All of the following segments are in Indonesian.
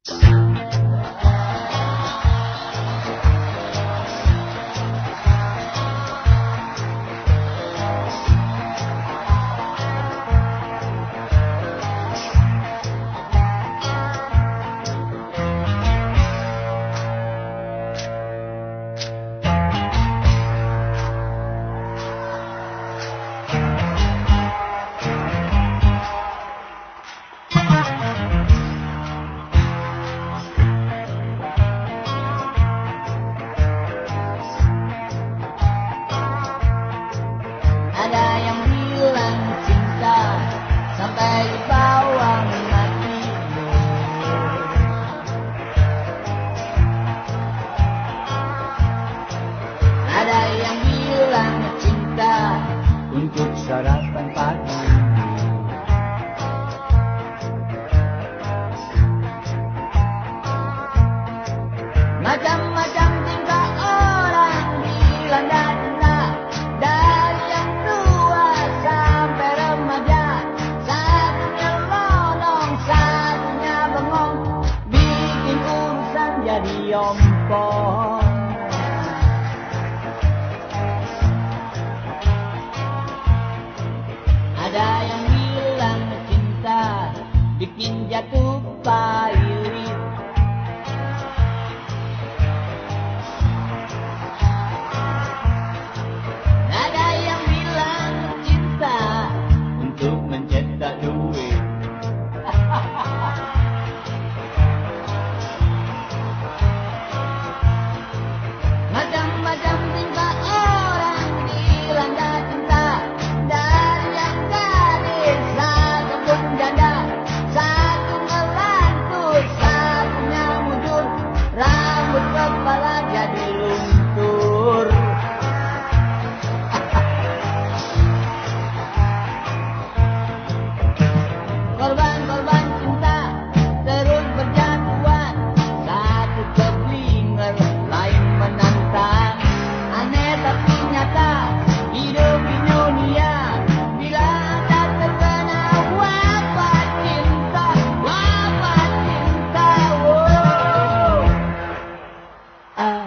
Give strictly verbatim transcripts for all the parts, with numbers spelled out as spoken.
Untuk sarapan pagi, macam-macam tingkah orang dilanda cinta, dari yang tua sampai remaja. Satunya lonong, satunya bengong, bikin urusan jadi ompong. Ada yang bilang cinta bikin jatuh payung. Ada yang bilang cinta untuk mencetak duit. Macam-macam tingkah orang dilanda cinta, dari yang gadis ataupun janda. Satu ngelantur, satunya mujur, rambut kepala jadi luntur. Korban-korban cinta terus berjatuhan, satu keblinger, lain menantang. Aneh tapi nyata, hidup di dunia, bila anda terkena wabah cinta, wabah cinta, wow. Ah.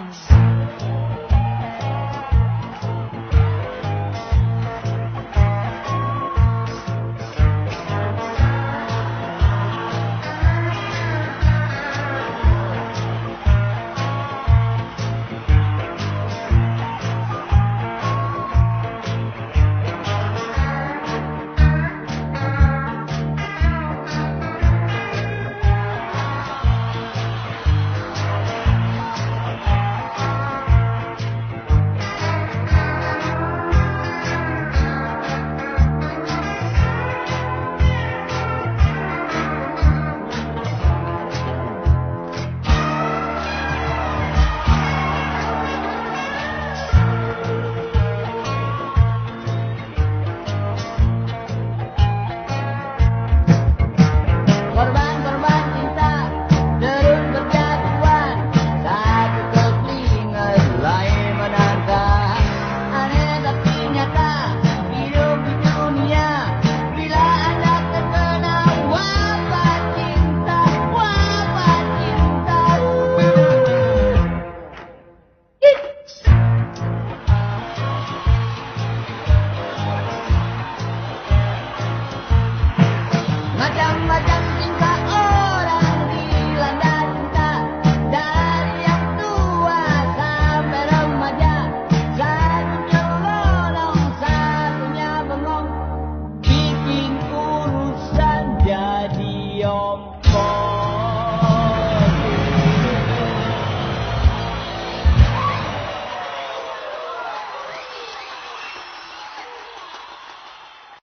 Korban-korban cinta terus berjatuhan, satu keblinger, lain menantang. Aneh tapi nyata, hidup di dunia, bila anda terkena wabah cinta, wabah cinta. Macam-macam tingkah